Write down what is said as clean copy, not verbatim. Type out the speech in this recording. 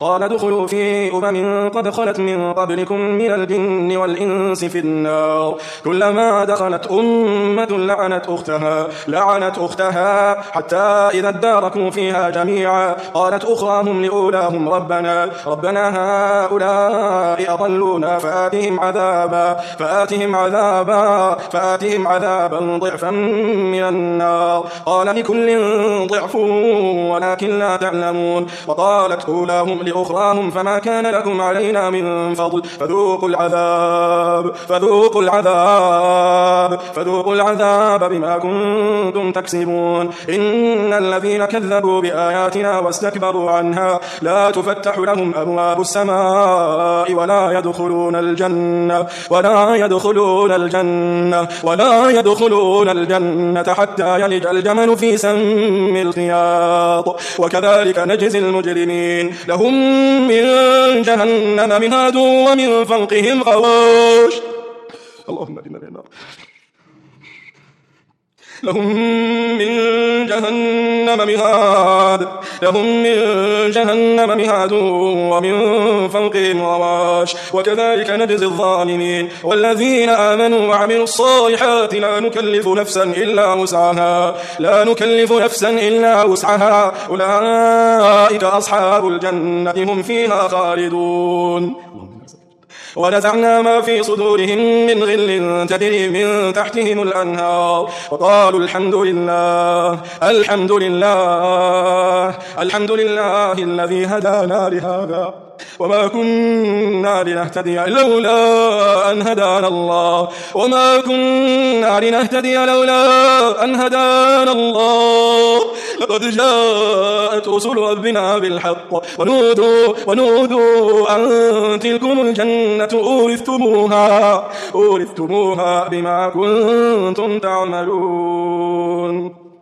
قال ادخلوا في قد خلت من قبلكم من الجن والإنس في النار كلما دخلت أمة لعنت أختها حتى إذا اداركوا فيها جميعا قالت أخراهم لأولاهم ربنا هؤلاء أضلونا فآتهم عذابا ضعفا من النار قال لكل ضعف ولكن لا تعلمون وقالت أولاهم لأخراهم فما كان لكم علينا من فضل فذوقوا العذاب بما كنتم تكسبون إن الذين كذبوا بآياتنا واستكبروا عنها لا تفتح لهم أبواب السماء ولا يدخلون الجنة حتى يلج الجمل في سم الخياط وكذلك نجزي المجرمين لهم من جهنم مهاد ومن فوقهم غواش اللهم اجعلنا من النار لهم من جهنم مهاد ومن فوقهم غواش وكذلك نجزي الظالمين والذين آمنوا وعملوا الصالحات لا نكلف نفسا إلا وسعها أولئك أصحاب الجنة هم فيها خالدون ونزعنا ما في صدورهم من غل تجري من تحتهم الأنهار وقالوا الحمد لله الذي هدانا لهذا وما كنا لنهتدي لولا أن هدانا الله لقد جاءت رسل ربنا بالحق ونودوا أن تلكم الجنة أورثتموها بما كنتم تعملون